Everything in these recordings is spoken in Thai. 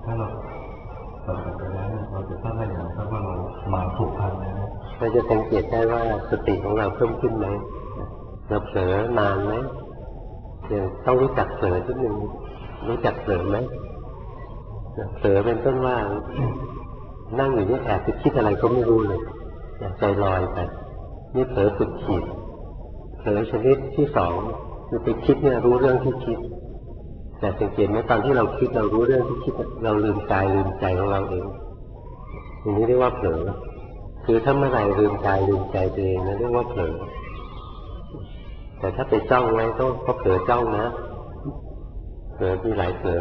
ถ้าเราปฏิบัติไปแล้วเราจะทราบได้อย่างไรว่าเรามาถูกทางแล้วเราจะสังเกตได้ว่าสติของเราเพิ่มขึ้นไหมเราเผลอนานไหมต้องรู้จักเผลอนิดนึงรู้จักเผลอไหมเผลอเป็นต้นว่านั่งอยู่นี่แอบไปคิดอะไรก็ไม่รู้เลยใจลอยไปนี่เผลอสุดขีดเผลอชนิดที่สองคือไปคิดเนี่ยรู้เรื่องที่คิดแต่สังเกตไหมตอนที่เราคิดเรารู้เรื่องที่คิดเราลืมกายลืมใจของเราเองอย่างนี้เรียกว่าเผลอคือถ้าเมื่อไหร่ลืมกายลืมใจตัวเองนั่นเรียกว่าเผลอแต่ถ้าไปจ้องไว้ต้องเผลอจ้องนะเผลอมีหลายเผลอ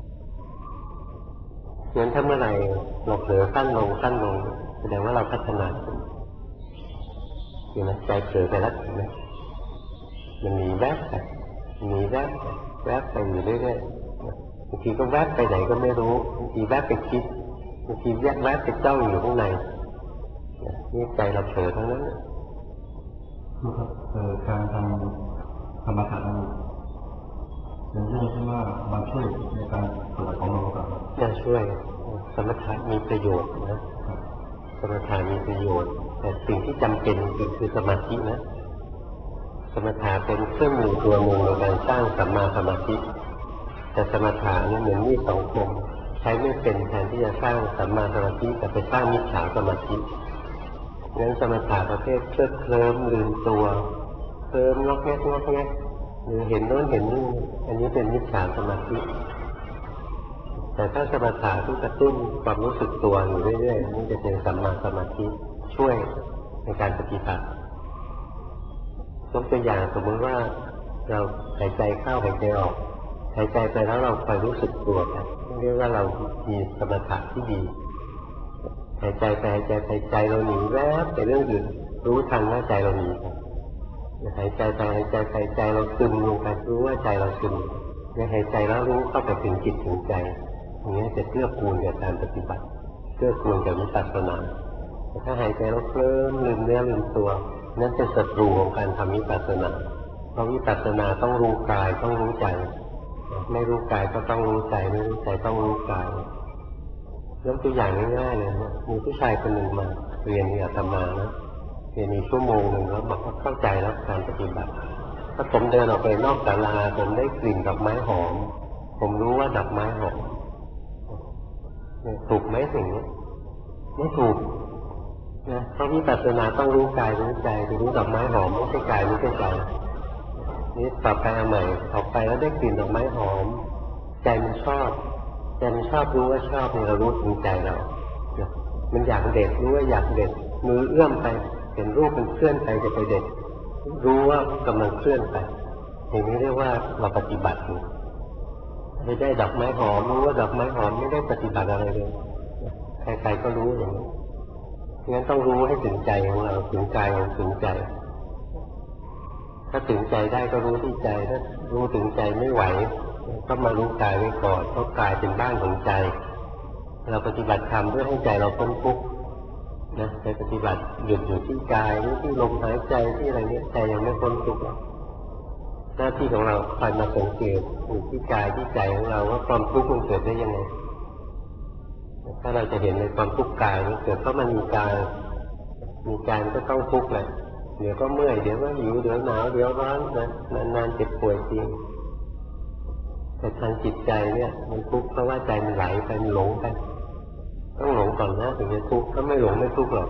งั้นถ้าเมื่อไหร่เราเผลอสั้นลงแสดงว่าเราพัฒนาเห็นไหมใจเผลอไปแล้วเห็นไหมมันมีแวบไปมีแวบไปอยู่เรื่อยๆบางทีก็แวบไปไหนก็ไม่รู้บางทีแวบไปคิดบางทีแวบไปจ้องอยู่ข้างในนี่ใจเราเผลอทั้งนั้นการทำสมถะเป็นเรื่องที่ว่ามาช่วยในการปฏิบัติของเราครับจะช่วยสมถะมีประโยชน์นะสมถะมีประโยชน์แต่สิ่งที่จำเป็นจริงคือสมาธินะสมถะเป็นเครื่องมือตัวหนึ่งในการสร้างสัมมาสมาธิแต่สมถะนี่เหมือนมีสองคมใช้ไม่เป็นแทนที่จะสร้างสัมมาสมาธิแต่ไปสร้างมิจฉาสมาธิงั้นสมถะประเภทเคลิ้มลืมตัวเคลิ้มงอกแงกหรือเห็นโน้นเห็นนี่อันนี้เป็นมิจฉาสมาธิแต่ถ้าสมถะที่กระตุ้นความรู้สึกตัวอยู่เรื่อยๆนี่จะเป็นสัมมาสมาธิช่วยในการปฏิบัติยกตัวอย่างสมมติว่าเราหายใจเข้าหายใจออกหายใจไปแล้วเราคอยรู้สึกตัวกันเรียกว่าเรามีสมถะที่ดีหายใจไปหายใจไปใจเราหนีแวบไปเรื่องอื่นรู้ทันว่าใจเราหนีหายใจไปหายใจไปใจเราซึมลงไปรู้ว่าใจเราซึมหายใจแล้วรู้เข้าไปถึงจิตถึงใจอย่างนี้จะเกื้อกูลกับการปฏิบัติเกื้อกูลกับวิปัสสนาแต่ถ้าหายใจแล้วเคลิ้มลืมเนื้อลืมตัวนั่นเป็นศัตรูของการทำวิปัสสนาเพราะวิปัสสนาต้องรู้กายต้องรู้ใจไม่รู้กายก็ต้องรู้ใจไม่รู้ใจต้องรู้กายยกตัวอย่างง่ายๆเลยนะมีผู้ชายคนหนึ่งมาเรียนอาตมานะเรียนมีชั่วโมงหนึ่งแล้วบอกว่าเข้าใจแล้วการปฏิบัติถ้าผมเดินออกไปนอกศาลาผมได้กลิ่นดอกไม้หอมผมรู้ว่าดอกไม้หอมถูกไหมสิ่งนี้ไม่ถูกนะเพราะวิปัสสนาต้องรู้กายรู้ใจจะรู้ดอกไม้หอมไม่ใช่กายไม่ใช่ใจนี่ต่อไปเอาใหม่ออกไปแล้วได้กลิ่นดอกไม้หอมใจมันชอบรู้ว่าชอบเนี่ยเรารู้ถึงใจเรามันอยากเด็ดรู้ว่าอยากเด็ดมือเอื้อมไปเห็นรูปมันเคลื่อนไปจะไปเด็ดรู้ว่ากำลังเคลื่อนไปอย่างนี้เรียกว่าเราปฏิบัติไม่ได้ดอกไม้หอมรู้ว่าดอกไม้หอมไม่ได้ปฏิบัติอะไรเลยใครๆก็รู้อย่างนี้งั้นต้องรู้ให้ถึงใจของเราถึงกายถึงใจถ้าถึงใจได้ก็รู้ที่ใจถ้ารู้ถึงใจไม่ไหวก็มารู้กายไว้ก่อนเพราะกายเป็นบ้านของใจเราปฏิบัติธรรมเพื่อให้ใจเราพ้นทุกข์นะไปปฏิบัติหยุดอยู่ที่กายหรือที่ลมหายใจที่อะไรนี้ใจยังไม่พ้นทุกข์หน้าที่ของเราคอยมาสังเกตอยู่ที่กายที่ใจของเราว่าความทุกข์มันเกิดได้ยังไงถ้าเราจะเห็นในความทุกข์กายมันเกิดเพราะมันมีกายมันก็ต้องทุกข์แหละเดี๋ยวก็เมื่อยเดี๋ยวก็หิวเดี๋ยวหนาวเดี๋ยวร้อนนะนานๆเจ็บป่วยจริงแต่ทางจิตใจเนี่ยมันทุกข์เพราะว่าใจมันไหลไปมันหลงไปต้องหลงก่อนนะถึงจะทุกข์ถ้าไม่หลงไม่ทุกข์หรอก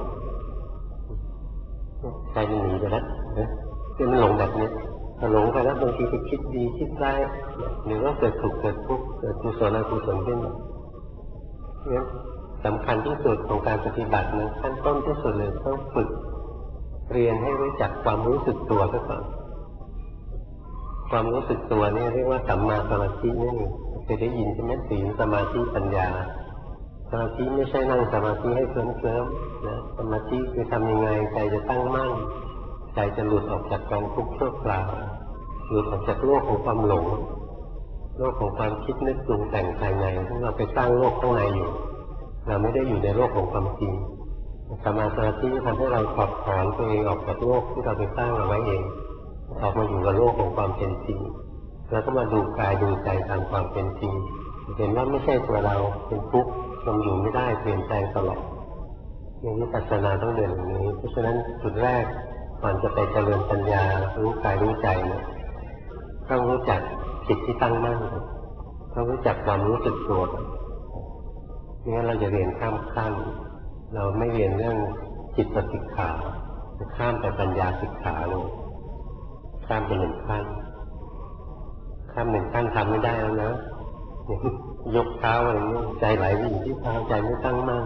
ใจมันหนีไปแล้วที่มันหลงแบบนี้ถ้าหลงไปแล้วบางทีไปคิดดีคิดร้ายหรือว่าเกิดสุขเกิดทุกข์เกิดกุศลอกุศลขึ้นเนี่ยสำคัญที่สุดของการปฏิบัตินะขั้นต้นที่สุดเลยต้องฝึกเรียนให้รู้จักความรู้สึกตัวซะก่อนความรู้สึกตัวนี่เรียกว่าสัมมาสมาธินี่เคยได้ยินใช่ไหมศีลสมาธิปัญญาสมาธิไม่ใช่นั่งสมาธิให้เคลิ้มๆนะสมาธิคือทำยังไงใจจะตั้งมั่นใจจะหลุดออกจากกองทุกข์ชั่วคราวหลุดออกจากโลกของความหลงโลกของความคิดนึกปรุงแต่งภายในที่เราไปสร้างโลกข้างในอยู่เราไม่ได้อยู่ในโลกของความจริงสมาธิทำให้เราถอดถอนตัวเองออกจากโลกที่เราไปสร้างเอาไว้เองออกมาอยู่กับโลกของความเป็นจริงแล้วก็มาดูกายดูใจตามความเป็นจริงเห็นว่าไม่ใช่ตัวเราเป็นทุกข์มันอยู่ไม่ได้เปลี่ยนแปลงตลอดอย่างวิปัสสนาต้องเดินอย่างนี้เพราะฉะนั้นจุดแรกก่อนจะไปเจริญปัญญารู้กายรู้ใจเนี่ยต้องรู้จักจิตที่ตั้งมั่นต้องรู้จักความรู้สึกตัวไม่งั้นเราจะเรียนข้ามขั้นเราไม่เรียนเรื่องจิตสิกขาข้ามไปปัญญาสิกขาเลยข้ามไปหนึ่งขั้นข้ามหนึ่งขั้นทำไม่ได้แล้วนะยกเท้าอะไรนี้ใจไหลไปอยู่ที่เท้าใจไม่ตั้งมั่น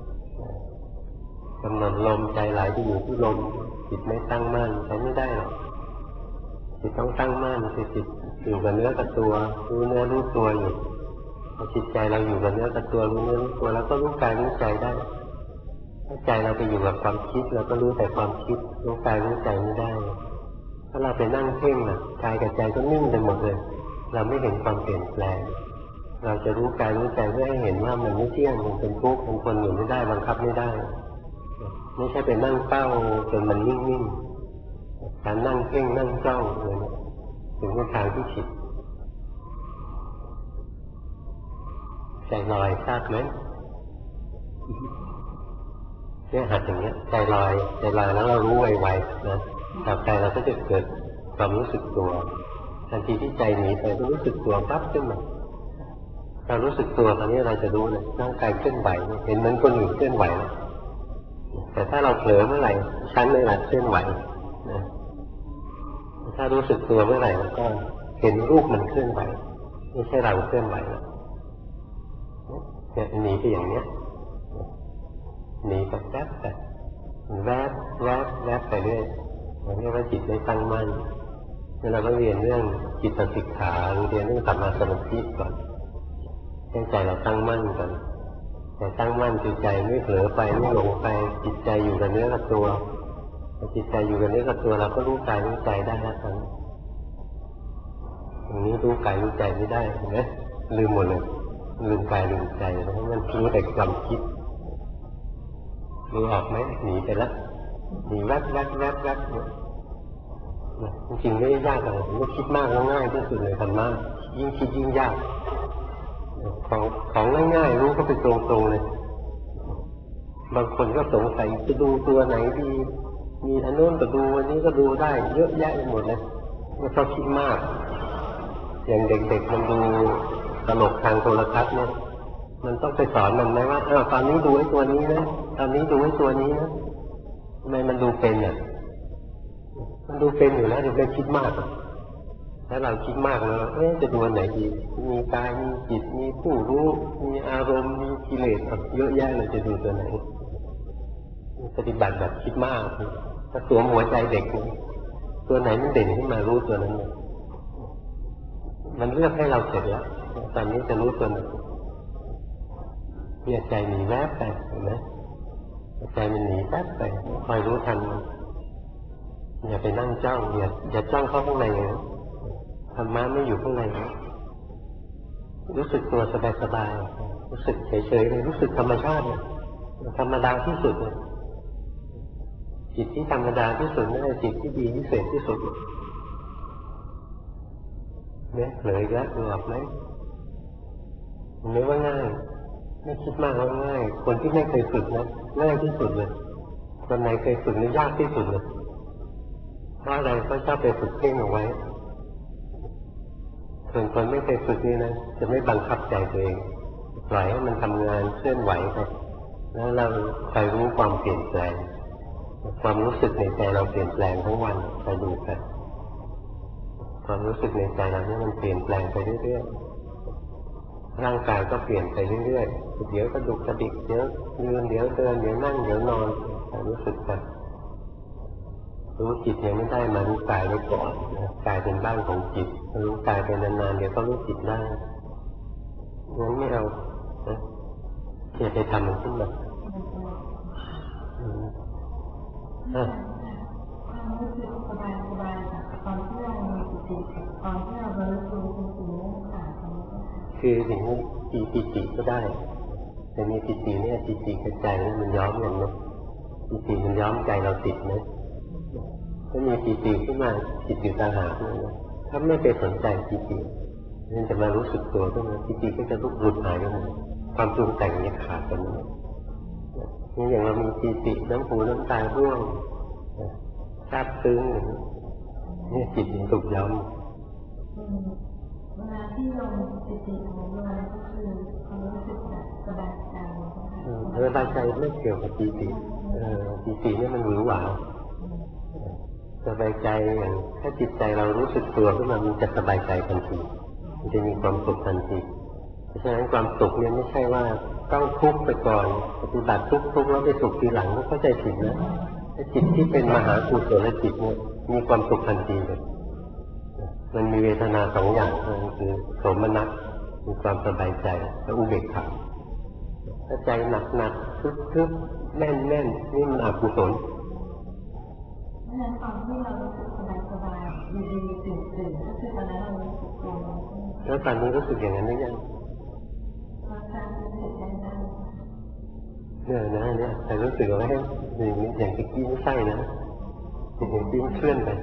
กำหนดลมใจไหลไปอยู่ที่ลมจิตไม่ตั้งมั่นใช้ไม่ได้หรอกจิตต้องตั้งมั่นคือจิตอยู่กับเนื้อกับตัวรู้เนื้อรู้ตัวอยู่พอจิตใจเราอยู่กับเนื้อกับตัวรู้เนื้อรู้ตัวแล้วก็รู้กายรู้ใจได้ถ้าใจเราไปอยู่กับความคิดเราก็รู้แต่ความคิดรู้กายรู้ใจไม่ได้ถ้าเราไปนั่งเพ่งน่ะกายกับใจก็นิ่งไปหมดเลยเราไม่เห็นความเปลี่ยนแปลงเราจะรู้กายรู้ใจเพื่อให้เห็นว่ามันไม่เที่ยงมันเป็นทุกข์มันทนอยู่ไม่ได้บังคับไม่ได้ไม่ใช่ไปนั่งเฝ้าจนมันนิ่งๆการนั่งเพ่งนั่งจ้องเลยถึงเป็นทางที่ผิดใจลอยทราบไหมเนี่ยหัดอย่างเงี้ยใจลอยแล้วเรารู้ไวๆนะต่อไปเราก็จะเกิดความรู้สึกตัวทันทีที่ใจหนีไปก็รู้สึกตัวปั๊บขึ้นมาเรารู้สึกตัวตอนนี้เราจะรู้เลยร่างกายเคลื่อนไหวเห็นเหมือนคนอื่นเคลื่อนไหวแต่ถ้าเราเผลอเมื่อไหร่ชั้นไม่หลักเคลื่อนไหวนะถ้ารู้สึกตัวเมื่อไหร่แล้วก็เห็นรูปมันเคลื่อนไหวไม่ใช่เราเคลื่อนไหวแล้วเนี่ยหนีไปอย่างเนี้ยหนีกับแวบไปแวบไปเรื่อยเรียกว่าจิตไม่ตั้งมั่นนี่เราต้องเรียนเรื่องจิตสิกขาเรียนเรื่องสัมมาสมาธิก่อนให้ใจเราตั้งมั่นก่อนแต่ตั้งมั่นคือใจไม่เผลอไปไม่หลงไปจิตใจอยู่กับเนื้อกับตัวพอจิตใจอยู่กับเนื้อกับตัวเราก็รู้กายรู้ใจได้แล้วตรงนี้รู้กายรู้ใจไม่ได้เห็นไหมลืมหมดเลยลืมกายลืมใจเพราะมันรู้แต่ความคิดรู้ออกไหมหนีไปแล้วหนีแวบจริงๆไม่ได้ยากอะไรไม่คิดมากแล้วง่ายที่สุดเลยธรรมะยิ่งคิดยิ่งยากของง่ายๆรู้ก็ไปตรงๆเลยบางคนก็สงสัยจะดูตัวไหนดีมีอันโน้นก็ดูอันนี้ก็ดูได้เยอะแยะไปหมดเลยไม่ชอบคิดมากอย่างเด็กๆมันดูตลกทางโทรทัศน์เนี่ยมันต้องไปสอนมันไหมว่าตอนนี้ดูไอ้ตัวนี้นะตอนนี้ดูไอ้ตัวนี้นะทำไมมันดูเป็นอ่ะมันดูเป็นอยู่แล้วเดี๋ยวไม่คิดมากถ้าเราคิดมากแล้วจะดูอันไหนดีมีกายมีจิตมีผู้รู้มีอารมณ์มีกิเลสเยอะแยะเลยจะดูตัวไหนปฏิบัติแบบคิดมากถ้าสวมหัวใจเด็กตัวไหนมันเด่นขึ้นมารู้ตัวนั้นเลยมันเลือกให้เราเสร็จแล้วตอนนี้จะรู้ตัวไหนเนี่ยใจหนีแวบไปเห็นไหมใจมันหนีแวบไปคอยรู้ทันอย่าไปนั่งจ้องอย่าจ้องเข้าข้างในธรรมะไม่อยู่ข้างในรู้สึกตัวสบายๆรู้สึกเฉยๆเลยรู้สึกธรรมชาติเลยธรรมดาที่สุดเลยจิตที่ธรรมดาที่สุดนั่นแหละจิตที่ดีที่เศษที่สุดเนี่ยเผลอแล้วหลับไหมไม่ว่าง่ายไม่คิดมากว่าง่ายคนที่ไม่เคยฝึกนะง่ายที่สุดเลยคนไหนเคยฝึกนี่ยากที่สุดเลยเพราะอะไรก็ชอบไปฝึกเพ่งเอาไว้ส่วนคนไม่เคยฝึกนี่นะจะไม่บังคับใจตัวเองปล่อยให้มันทำงานเคลื่อนไหวไปแล้วเราคอยรู้ความเปลี่ยนแปลงความรู้สึกในใจเราเปลี่ยนแปลงทั้งวันไปดูกันความรู้สึกในใจเราเนี่ยมันเปลี่ยนแปลงไปเรื่อยๆร่างกายก็เปลี่ยนไปเรื่อยๆเดี๋ยวกระดุกกระดิกเดี๋ยวยืนเดี๋ยวเดินเดี๋ยวนั่งเดี๋ยวนอนรู้สึกกันรู้จิตยังไม่ได้มารู้กายไว้ก่อนกายเป็นบ้านของจิตรู้กายไปนานๆเดี๋ยวก็รู้จิตได้งั้นไม่เอาอย่าไปทำมันขึ้นมาความรู้สึกสบายๆตอนที่เรามีสติตอนที่เรารู้ตัวจริงๆนั่นค่ะคืออย่างนี้ปีติก็ได้แต่มีปีติเนี่ยปีติกับใจมันย้อมกันนะปีติมันย้อมใจเราติดนะถ้ามีปีติขึ้นมาจิตอยู่ต่างหากนะถ้าไม่ไปสนใจปีตินี่จะมารู้สึกตัวขึ้นมาจริงๆก็จะหลุดหายไปหมดความปรุงแต่งนี้ขาดกันนี่อย่างเรามีปีติน้ำหูน้ำตาร่วงซาบซึ้งนี่จิตมันถูกย้อมเวลาที่เราปิติของเราก็คือความรู้สึกแบบสบายใจสบายใจไม่เกี่ยวกับปีติปีตินี่มันหวือหวาสบายใจอย่างถ้าจิตใจเรารู้สึกตัวขึ้นมามันจะสบายใจทันทีมันจะมีความสุขทันทีเพราะฉะนั้นความสุขเนี่ยไม่ใช่ว่าต้องทุกข์ไปก่อนปฏิบัติทุกข์แล้วไปสุขทีหลังไม่เข้าใจผิดนะถ้าจิตที่เป็นมหากุศลจิตเนี่ยมีความสุขทันทีเลยมันมีเวทนาสองอย่างคือโสมนัสมีความสบายใจและอุเบกขาถ้าใจหนักทึบแน่นนี่มันอกุศลเพราะฉะนั้นตอนที่เรารู้สึกสบายดีๆตื่นก็คือตอนนั้นเรารู้สึกตัวแล้วตอนนี้รู้สึกอย่างนั้นหรือยังเนี่ยแต่รู้สึกว่าอย่างตะกี้ไม่ใช่นะอย่างที่เคลื่อนไป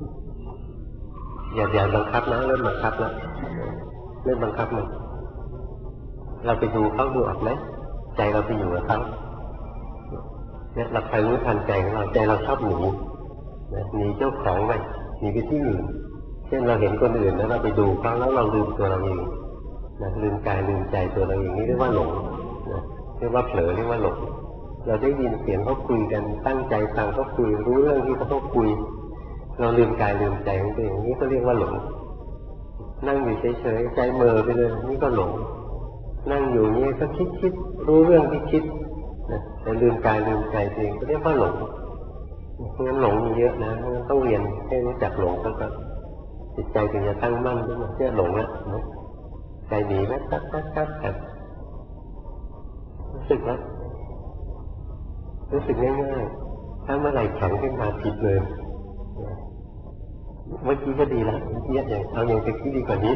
อย่าบังคับนะเริ่มบังคับแล้วเริ่มบังคับมันเราไปดูเขาดูออกไหมใจเราไปอยู่กับเขาเนี่ยเราไปรู้ทันใจของเราใจเราชอบหนีหนีเจ้าของไปหนีไปที่อื่นเช่นเราเห็นคนอื่นแล้วเราไปดูเขาแล้วเราลืมตัวเราเองลืมกายลืมใจตัวเราเองนี่เรียกว่าหลงเรียกว่าเผลอเรียกว่าหลงเราได้ยินเสียงเขาคุยกันตั้งใจฟังเขาคุยรู้เรื่องที่เขาคุยเราลืมกายลืมใจของตัวเองนี่ก็เรียกว่าหลงนั่งอยู่เฉยๆใจเมอไปเลยนี่ก็หลงนั่งอยู่นี่ก็คิดรู้เรื่องที่คิดแต่ลืมกายลืมใจตัวเองก็เรียกว่าหลงเพราะงั้นหลงมีเยอะนะต้องเรียนให้รู้จักหลงซะก่อนจิตใจถึงจะตั้งมั่นขึ้นมาเชื่อหลงแล้วใจหนีแล้วตัดรู้สึกว่ารู้สึกง่ายๆถ้าเมื่อไหร่แข็งขึ้นมาผิดเลยเมื่อกี้ก็ดีแล้วเยอะอย่างเอาอย่างตะกี้ดีกว่านี้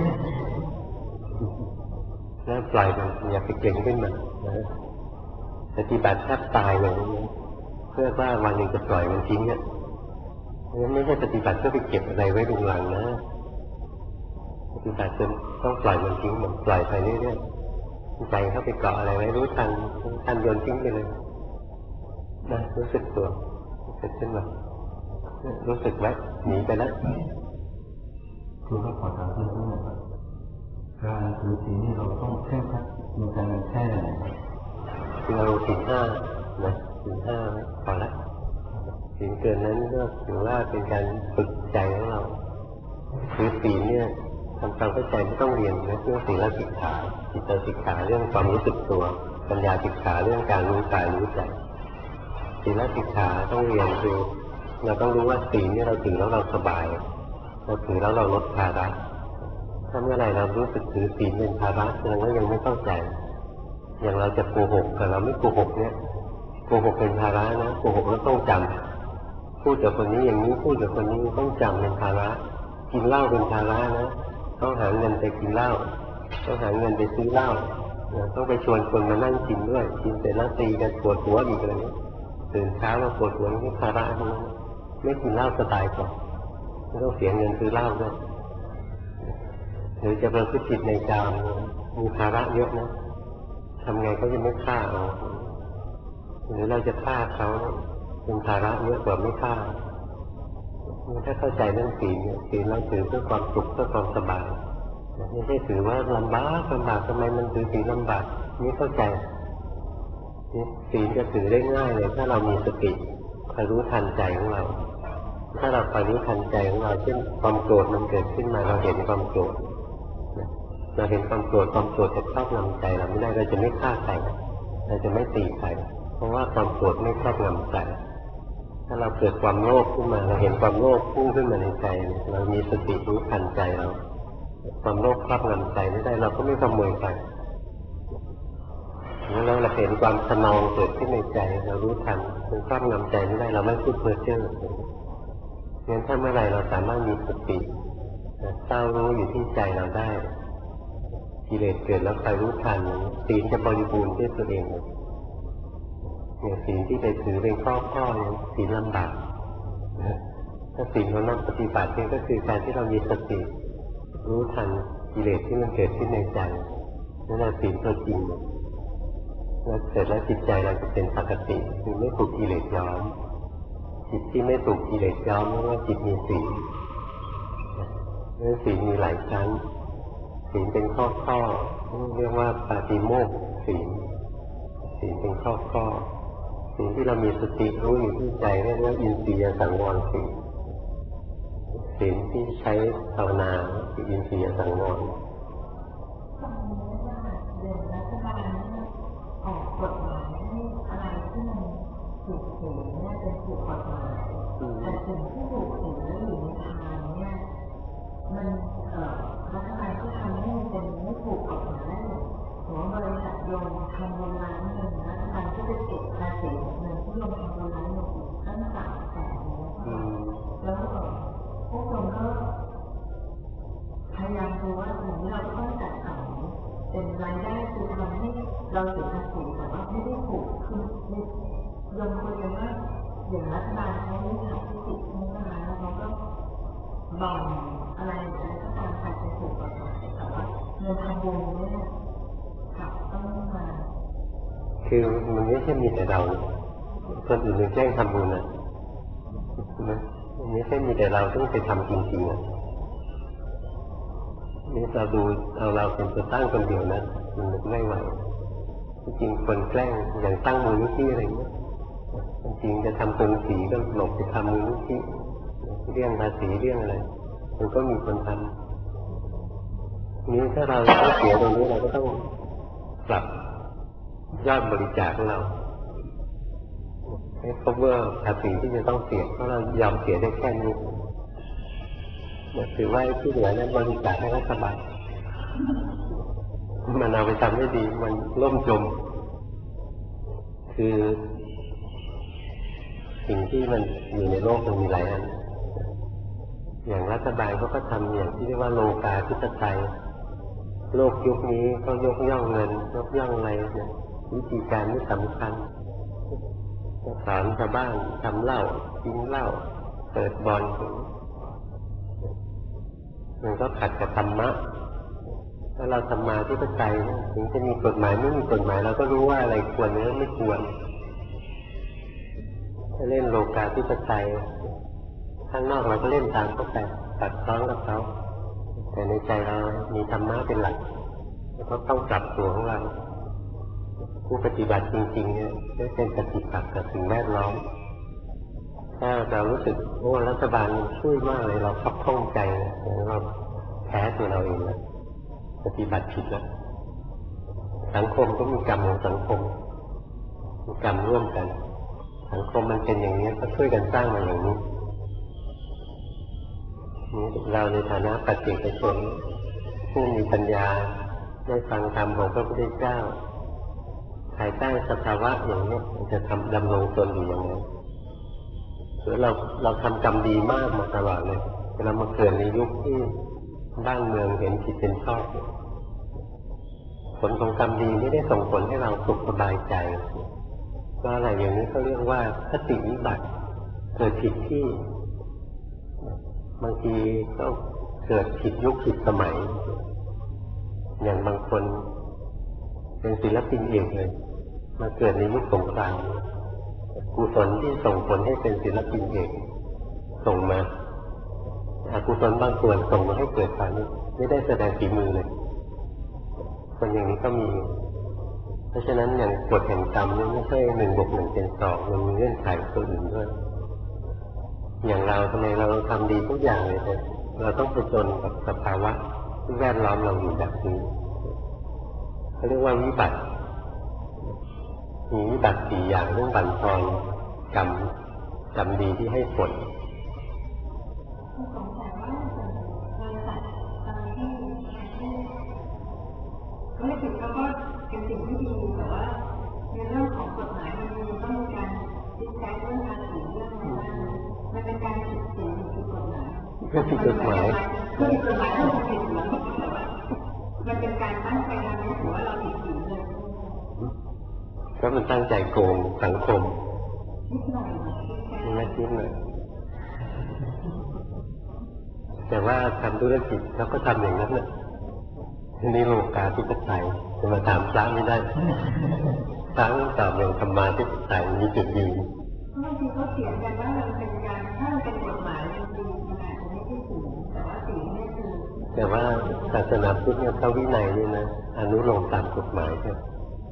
แล้วปล่อยมันอย่าไปเก่งขึ้นมาปฏิบัติแทบตายเลยเพื่อว่าวันหนึ่งจะปล่อยมันทิ้งเนี่ยงั้นไม่ใช่ปฏิบัติเพื่อไปเก็บอะไรไว้ดุงหลังนะปฏิบัติจนต้องปล่อยมันทิ้งมันปล่อยไปเรื่อยๆใจเข้าไปเกาะอะไรไว้รู้ทันโยนทิ้งไปเลยนะรู้สึกตัวรู้สึกขึ้นมารู้สึกแล้วหนีไปแล้วคือว่าขอถามเพื่อนๆนะครับการถือศีลนี่เราต้องแค่พักมีการแค่คือเราศีลห้านะศีลห้าพอละศีลเกินนั้นก็ถือว่าเป็นการฝึกใจของเราคือศีลเนี่ยทำความเข้าใจไม่ต้องเรียนนะเรื่องศีลสิกขาจิตสิกขาเรื่องความรู้สึกตัวปัญญาสิกขาเรื่องการรู้กายรู้ใจศีลสิกขาต้องเรียนคือเราต้องรู้ว่าศีลนี่เราถือแล้วเราสบายเราถือแล้วเราลดภาระถ้าเมื่อไรเรารู้สึกถือศีลเป็นภาระแสดงว่ายังไม่เข้าใจอย่างเราจะโกหกแต่เราไม่โกหกเนี่ยโกหกเป็นภาระนะโกหกแล้วต้องจำพูดกับคนนี้อย่างนี้พูดกับคนนี้ต้องจำเป็นภาระกินเหล้าเป็นภาระนะต้องหาเงินไปกินเหล้าต้องหาเงินไปซื้อเหล้าต้องไปชวนคนมานั่งกินด้วยกินเสร็จแล้วตีกันปวดหัวอีกอะไรนี้ตื่นเช้ามาปวดหัวนี่ภาระทั้งนั้นไม่กินเหล้าสบายกว่าไม่ต้องเสียเงินซื้อเหล้าด้วยหรือจะประพฤติผิดในกามมีภาระเยอะนะทำไงก็จะไม่ฆ่าเราหรือเราจะฆ่าเขาเป็นภาระเยอะกว่าไม่ฆ่าถ้าเข้าใจเรื่องศีลเนี่ยศีลเราถือเพื่อความสุขเพื่อความสบายไม่ใช่ถือว่าลำบากทำไมมันถือศีลลำบากไม่เข้าใจศีลจะถือได้ง่ายเลยถ้าเรามีสติคอยรู้ทันใจของเราถ้าเราคอยรู้ทันใจของเราเช่นความโกรธมันเกิดขึ้นมาเราเห็นความโกรธเราเห็นความโกรธจะครอบงำใจเราไม่ได้เราจะไม่ฆ่าใครเราจะไม่ตีใครเพราะว่าความโกรธไม่ครอบงำใจถ้าเราเกิดความโลภขึ้นมาเราเห็นความโลภพุ่งขึ้นมาในใจเรามีสติรู้ทันใจเราความโลภครอบงำใจไม่ได้เราก็ไม่ขโมยใครแล้วเราเห็นความสนองเกิดขึ้นในใจเรารู้ทันมันครอบงำใจไม่ได้เราไม่พูดเพ้อเจ้องั้นถ้าเมื่อไรเราสามารถมีสติเศร้ารู้อยู่ที่ใจเราได้กิเลสเกิดแล้วใครรู้ทันศีลจะบริบูรณ์ด้วยตัวเองอย่างศีลที่ไปถือเป็นข้อเนี่ยศีลลำบากถ้าศีลของนักปฏิบัตินี่ก็คือการที่เรามีสติรู้ทันกิเลสที่มันเกิดขึ้นในใจนั่นแหละศีลตัวจริงแล้วเสร็จแล้วจิตใจเราจะเป็นปกติคือไม่ถูกกิเลสย้อมจิตที่ไม่ถูกกิเลสย้อมเรียกว่าจิตมีศีลศีลมีหลายชั้นศีลเป็นข้อเรียกว่าปาติโมกข์ศีลเป็นข้อศีลที่เรามีสติรู้อยู่ที่ใจเรียกว่าอินทรียสังวรศีลที่ใช้ภาวนาคืออินทรียสังวรออกกฎหมายให้อะไรที่มันถูกถือเนี่ยเป็นถูกกฎหมายแต่สิ่งที่ถูกถือแล้วอยู่ในทางเนี่ยมันรัฐบาลก็ทำให้เป็นไม่ถูกกฎหมายหัวบริษัทโยมทำบุญล้านหนึ่งรัฐบาลก็จะเก็บภาษีเงินที่โยมทำบุญล้านหนึ่งตั้ง300,000แล้วพวกโยมก็พยายามดูว่าสิ่งที่เราต้องจัดสรรเป็นรายได้คือทำให้เราเสียภาษีแต่ว่าไม่ได้ถูกคือยอมคุยกันว่าอย่างรัฐบาลเขาไม่ขายที่ติดนี่นะคะแล้วเขาก็บ่อนอะไรก็ตามไปเป็นถูกกฎหมายแต่ว่าเงินทำบุญเนี่ยค่ะต้องมาคือมันไม่ใช่มีแต่เราคนอื่นแจ้งทำบุญนะมันไม่ใช่มีแต่เราต้องไปทำจริงๆนี่เราดูเราเป็นตัวตั้งคนเดียวนะมันไม่ไหวจริงคนแกล้งอย่างตั้งมูลนิธิอะไรเงี้ยจริงจะทำกรงสีก็หลบไปทำมูลนิธิเรื่องภาษีเรื่องอะไรมันก็มีคนทำนี้ถ้าเราต้องเสียตรงนี้เราก็ต้องปรับยอดบริจาคของเราให้ cover ภาษีที่จะต้องเสียเพราะเรายอมเสียได้แค่นี้ถือว่าที่เหลือนั้นบริจาคให้รัฐบาลมันเอาไปทำให้ดีมันล่มจมคือสิ่งที่มันอยู่ในโลกมันมีหลายอันอย่างรัฐบาลเขาก็ทำอย่างที่เรียกว่าโลกาภิปไตยโลกยุคนี้เขายกย่องเงินยกย่องอะไรเนี่ยวิธีการไม่สำคัญสอนชาวบ้านทำเหล้ากินเหล้าเปิดบอลมันก็ขัดกับธรรมะถ้าเราทำมาที่ปัจจัยถึงจะมีกฎหมายไม่มีกฎหมายเราก็รู้ว่าอะไรควรหรือไม่ควรถ้าเล่นโลกาภิปไตยข้างนอกเราก็เล่นตามเขาไปตัดซ้อนกับเขาแต่ในใจเรามีธรรมะเป็นหลักแล้วก็ต้องปรับตัวของเราผู้ปฏิบัติจริงๆเนี่ยได้เป็นปฏิปักษ์กับสิ่งแวดล้อมถ้าเรารู้สึกว่ารัฐบาลช่วยมากเลยเราคับข้องใจเราแพ้ตัวเราเองแล้วปฏิบัติผิดแล้วสังคมก็มีกรรมของสังคมมีกรรมร่วมกันสังคมมันเป็นอย่างนี้ก็ช่วยกันสร้างมาอย่างนี้เราในฐานะปัจเจกชนผู้มีปัญญาได้ฟังธรรมของพระพุทธเจ้าภายใต้สภาวะอย่างนี้จะทำดำรงตนอยู่อย่างไรหรือเราทำกรรมดีมากมาตลอดเลยเรามาเกิดในยุคที่บ้านเมืองเห็นผิดเป็นชอบผลของกรรมดีไม่ได้ส่งผลให้เราสุขสบายใจก็อะไรอย่างนี้เขาเรียกว่าคติวิบัติเกิดผิดที่บางทีก็เกิดผิดยุคผิดสมัยอย่างบางคนเป็นศิลปินเอกเลยมาเกิดในยุคสงครามกุศลที่ส่งผลให้เป็นศิลปินเอกส่งมาอกุศลบางส่วนส่งมาให้เกิดความไม่ได้แสดงฝีมือเลยคนอย่างนี้ก็มีเพราะฉะนั้นอย่างกฎแห่งกรรมนี่ไม่ใช่1+1เป็น2มันมีเงื่อนไขตัวอื่นด้วยอย่างเราทำไมเราทำดีทุกอย่างเลยแต่เราต้องผจญกับสภาวะที่แวดล้อมเราอยู่แบบนี้เขาเรียกว่าวิบัติมีวิบัติ4อย่างเรื่องบั่นทอนกรรมดีที่ให้ผลไม่ผิดเขาก็เป็นสิ่งที่ดีแต่ว่าในเรื่องของกฎหมายมันต้องมีการดิสแทสเรื่องภาษีเรื่องอะไรบ้างมันเป็นการผิดศีลผิดกฎหมายผิดกฎหมายก็ผิดกฎหมายถ้าเราผิดศีลแต่ว่ามันเป็นการตั้งใจทำให้ถือว่าเราผิดศีลเลยก็มันตั้งใจโกงสังคมนิดหน่อยนิดหน่อยแต่ว่าทำธุรกิจเขาก็ทำอย่างนั้นแหละนี่โลกาธิปไตยจะมาถามพระไม่ได้พระต้องตอบอย่างธรรมาธิปไตยมีจุดยืนบางทีเขาเถียงกันว่าเราเป็นการถ้ามันเป็นกฎหมายจริงๆมันอาจจะไม่ใช่ศีลแต่ว่าศีลนี่คือแต่ว่าศาสนาพุทธเนี่ยพระวินัยนี่นะอนุโลมตามกฎหมายใช่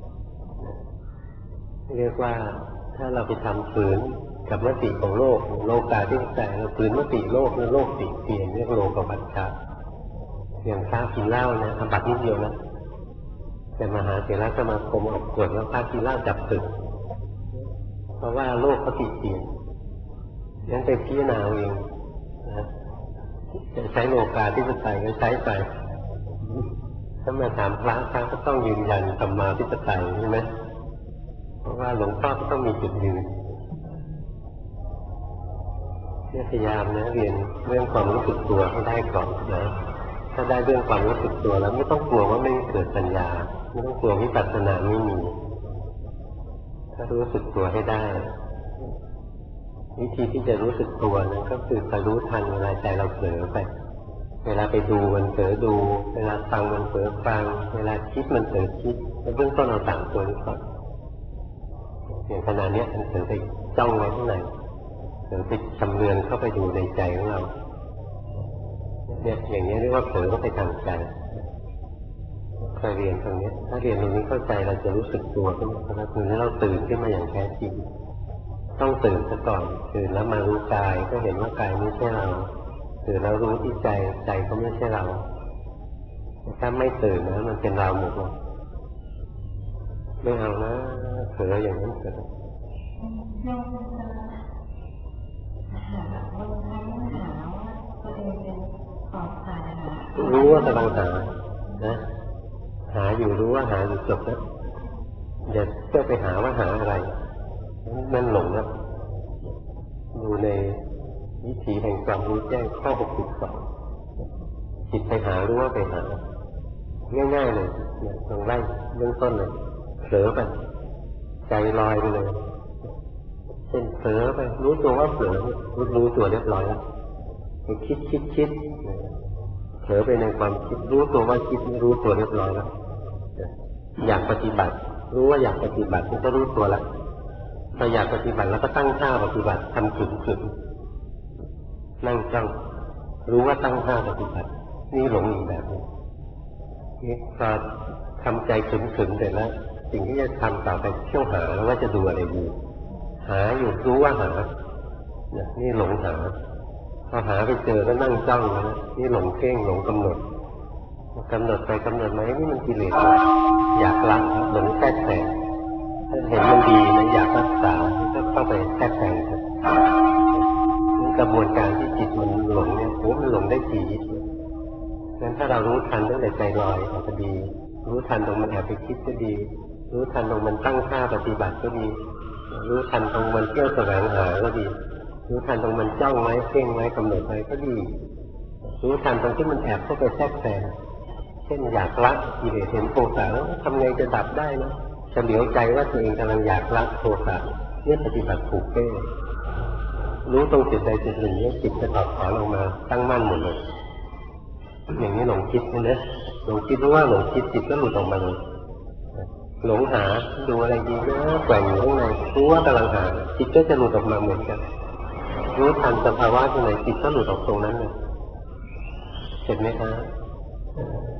เรียกว่าถ้าเราไปทำฝืนกับมติของโลกโลกาธิปไตยเราฝืนมติโลกโลกติเตียนเรียกโลกวัฏฏะอย่างพระกินเหล้านะอาบัตินิดเดียวนะแต่มหาเถรสมาคมออกกฎว่าพระกินเหล้าจับศึกเพราะว่าโลกเขาติเตียนงั้นไปพิจารณาเองนะจะใช้โลกาธิปไตยก็ใช้ไปถ้ามาถามพระก็ต้องยืนยันธรรมาธิปไตยใช่ไหมเพราะว่าหลวงพ่อก็ต้องมีจุดยืนพยายามนะเรียนเรื่องความรู้สึกตัวให้ได้ก่อนนะถ้าได้เรื่องความรู้สึกตัวแล้วไม่ต้องกลัวว่าไม่เกิดปัญญาไม่ต้องกลัววิปัสสนาไม่มีถ้ารู้สึกตัวให้ได้วิธีที่จะรู้สึกตัวนั้นก็คือจะรู้ทันเวลาใจเราเผลอไปเวลาไปดูมันเผลอดูเวลาฟังมันเผลอฟังเวลาคิดมันเผลอคิดแล้วเบื้องต้นเรา3ตัวนี้ก่อนอย่างขณะนี้มันเผลอไปจ้องไว้ข้างในเผลอไปชำเลืองเข้าไปดูในใจของเราเนี่ยอย่างนี้เรียกว่าเผลอเข้าไปทางใจเคยเรียนตรงนี้ถ้าเรียนตรงนี้เข้าใจเราจะรู้สึกตัวขึ้นมาคือเราตื่นขึ้นมาอย่างแท้จริงต้องตื่นซะก่อนตื่นแล้วมารู้กายก็เห็นว่ากายไม่ใช่เราตื่นแล้วรู้ที่ใจใจก็ไม่ใช่เราถ้าไม่ตื่นนะมันเป็นเราหมดเลยไม่เอานะเผลออย่างนั้นเถอะรู้ว่ากำลังหานะหาอยู่รู้ว่าหาอยู่จบแล้วอย่าเที่ยวไปหาว่าหาอะไรนั่นหลงแล้วดูในวิถีแห่งความรู้แจ้งข้อ62จิตไปหารู้ว่าไปหาง่ายๆเลยลองไล่เบื้องต้นเลยเผลอไปใจลอยไปเลยเช่นเผลอไปรู้ตัวว่าเผลอรู้ตัวเรียบร้อยแล้วไปคิดเผลอไปในความคิดรู้ตัวว่าคิดรู้ตัวเรียบร้อยแล้วอยากปฏิบัติรู้ว่าอยากปฏิบัติมันก็รู้ตัวแล้วพออยากปฏิบัติแล้วก็ตั้งท่าปฏิบัติทำฝึกนั่งจ้องรู้ว่าตั้งท่าปฏิบัตินี่หลงอีกแบบนึงนี่พอทำใจขึงๆเสร็จแล้วสิ่งที่จะทำต่อไปเที่ยวหาว่าจะดูอะไรดีหาอยู่รู้ว่าหานี่หลงหาพอหาไปเจอก็นั่งจ้องนะนี่หลงเพ่งหลงกำหนดไปกำหนดไหมนี่มันกิเลสอยากละหลงแทรกแซงถ้าเห็นมันดีนะอยากรักษาก็เข้าไปแทรกแซงครับกระบวนการที่จิตมันหลงเนี่ยโอ้มันหลงได้ถี่งั้นถ้าเรารู้ทันตั้งแต่ใจลอยอาจจะดีรู้ทันตรงมันแอบไปคิดก็ดีรู้ทันตรงมันตั้งท่าปฏิบัติก็ดีรู้ทันตรงมันเที่ยวแสวงหาก็ดีรู้ทันตรงมันจ้องไว้เพ่งไว้กำหนดไว้ก็ดีรู้ทันตรงที่มันแอบเข้าไปแทรกแซงเช่นอยากละกิเลสเห็นโทสะแล้วทำไงจะดับได้นะเฉลียวใจว่าตัวเองกำลังอยากละโทสะเนี่ยปฏิบัติถูกเป้รู้ตรงจุดใดจุดหนึ่งเนี่ยจิตจะถอดถอนออกมาตั้งมั่นหมดเลยอย่างนี้หลงคิดนะหลงคิดรู้ว่าหลงคิดจิตก็หลุดออกมาเลยหลงหาดูอะไรดีนะแกว่งอยู่ข้างในรู้ว่ากำลังหาจิตก็จะหลุดออกมาเหมือนกันรู้ทันสภาวะที่ไหนจิตก็หลุดออกตรงนั้นเลยเสร็จไหมครับ